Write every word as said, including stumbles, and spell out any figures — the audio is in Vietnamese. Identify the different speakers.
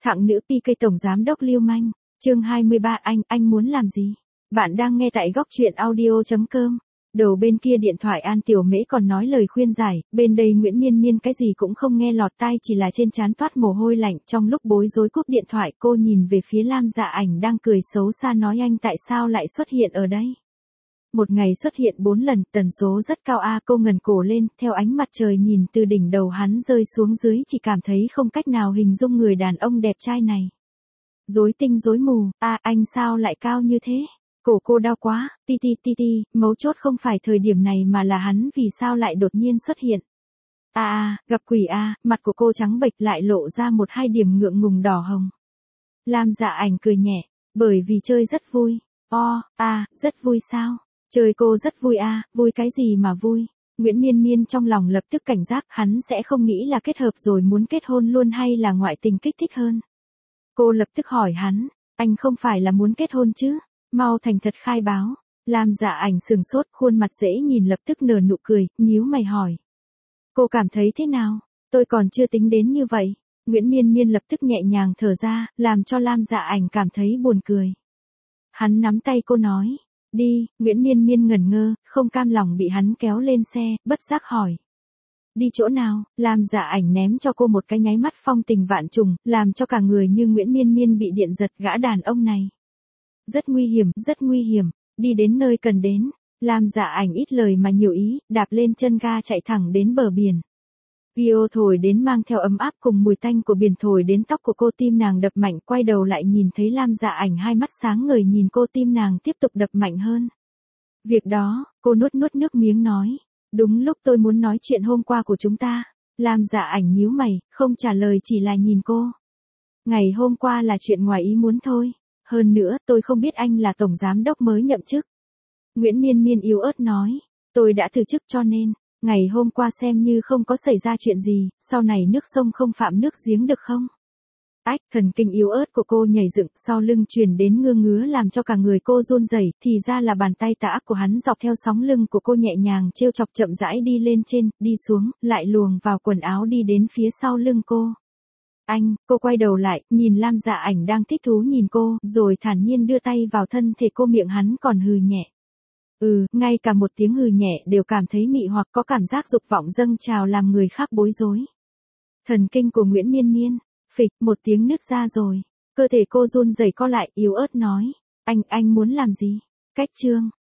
Speaker 1: Thặng nữ pê ca tổng giám đốc lưu manh, chương hai mươi ba anh, anh muốn làm gì? Bạn đang nghe tại góc truyện audio chấm com. Đầu bên kia điện thoại An Tiểu Mễ còn nói lời khuyên giải, bên đây Nguyễn Miên Miên cái gì cũng không nghe lọt tai, chỉ là trên trán toát mồ hôi lạnh. Trong lúc bối rối cúp điện thoại, cô nhìn về phía Lam Dạ Ảnh đang cười xấu xa nói anh tại sao lại xuất hiện ở đây? Một ngày xuất hiện bốn lần, tần số rất cao a. Cô ngẩng cổ lên, theo ánh mặt trời nhìn từ đỉnh đầu hắn rơi xuống dưới, chỉ cảm thấy không cách nào hình dung người đàn ông đẹp trai này. Rối tinh rối mù, a anh sao lại cao như thế? Cổ cô đau quá, ti ti ti ti, mấu chốt không phải thời điểm này mà là hắn vì sao lại đột nhiên xuất hiện. A a, gặp quỷ a, mặt của cô trắng bệch lại lộ ra một hai điểm ngượng ngùng đỏ hồng. Lam Dạ Ảnh cười nhẹ, bởi vì chơi rất vui. O, a, rất vui sao? Chơi cô rất vui a, vui cái gì mà vui? Nguyễn Miên Miên trong lòng lập tức cảnh giác, hắn sẽ không nghĩ là kết hợp rồi muốn kết hôn luôn hay là ngoại tình kích thích hơn. Cô lập tức hỏi hắn, anh không phải là muốn kết hôn chứ? Mau thành thật khai báo. Lam Dạ Ảnh sừng sốt, khuôn mặt dễ nhìn lập tức nở nụ cười, nhíu mày hỏi. Cô cảm thấy thế nào? Tôi còn chưa tính đến như vậy. Nguyễn Miên Miên lập tức nhẹ nhàng thở ra, làm cho Lam Dạ Ảnh cảm thấy buồn cười. Hắn nắm tay cô nói, đi. Nguyễn Miên Miên ngẩn ngơ, không cam lòng bị hắn kéo lên xe, bất giác hỏi. Đi chỗ nào? Lam Dạ Ảnh ném cho cô một cái nháy mắt phong tình vạn trùng, làm cho cả người như Nguyễn Miên Miên bị điện giật. Gã đàn ông này rất nguy hiểm, rất nguy hiểm. Đi đến nơi cần đến. Lam Dạ Ảnh ít lời mà nhiều ý, đạp lên chân ga chạy thẳng đến bờ biển. Gio thổi đến mang theo ấm áp cùng mùi tanh của biển thổi đến tóc của cô, tim nàng đập mạnh, quay đầu lại nhìn thấy Lam Dạ Ảnh hai mắt sáng ngời nhìn cô, tim nàng tiếp tục đập mạnh hơn. Việc đó, cô nuốt nuốt nước miếng nói. Đúng lúc tôi muốn nói chuyện hôm qua của chúng ta. Lam Dạ Ảnh nhíu mày, không trả lời chỉ là nhìn cô. Ngày hôm qua là chuyện ngoài ý muốn thôi. Hơn nữa, tôi không biết anh là tổng giám đốc mới nhậm chức. Nguyễn Miên Miên yếu ớt nói. Tôi đã từ chức cho nên, ngày hôm qua xem như không có xảy ra chuyện gì, sau này nước sông không phạm nước giếng được không? Ách, thần kinh yếu ớt của cô nhảy dựng, sau lưng truyền đến ngứa ngứa làm cho cả người cô run rẩy, thì ra là bàn tay tà ác của hắn dọc theo sóng lưng của cô nhẹ nhàng trêu chọc chậm rãi đi lên trên, đi xuống, lại luồn vào quần áo đi đến phía sau lưng cô. Anh, cô quay đầu lại, nhìn Lam Dạ Ảnh đang thích thú nhìn cô, rồi thản nhiên đưa tay vào thân thể cô, miệng hắn còn hừ nhẹ. Ừ, ngay cả một tiếng hừ nhẹ đều cảm thấy mị hoặc có cảm giác dục vọng dâng trào làm người khác bối rối. Thần kinh của Nguyễn Miên Miên, phịch, một tiếng nứt ra rồi. Cơ thể cô run rẩy co lại, yếu ớt nói. Anh, anh muốn làm gì? Cách chương.